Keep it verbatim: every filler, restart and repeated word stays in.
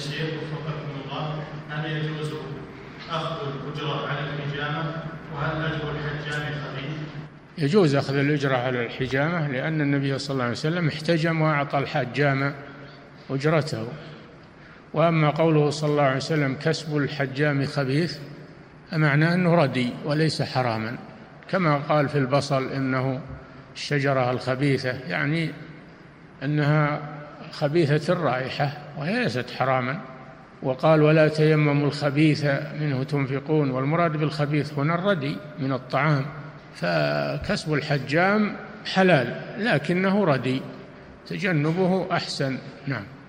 الشيخ وفقكم الله، هل يجوز أخذ الأجرة على الحجامة؟ وهل أجر الحجام خبيث؟ يجوز أخذ الأجرة على الحجامة، لأن النبي صلى الله عليه وسلم احتجم وأعطى الحجام أجرته. وأما قوله صلى الله عليه وسلم كسب الحجام خبيث، معناه أنه ردي وليس حراما، كما قال في البصل إنه الشجرة الخبيثة، يعني أنها خبيثة الرائحة وهي ليست حراما. وقال ولا تيمموا الخبيث منه تنفقون، والمراد بالخبيث هنا الردي من الطعام. فكسب الحجام حلال لكنه ردي، تجنبه أحسن. نعم.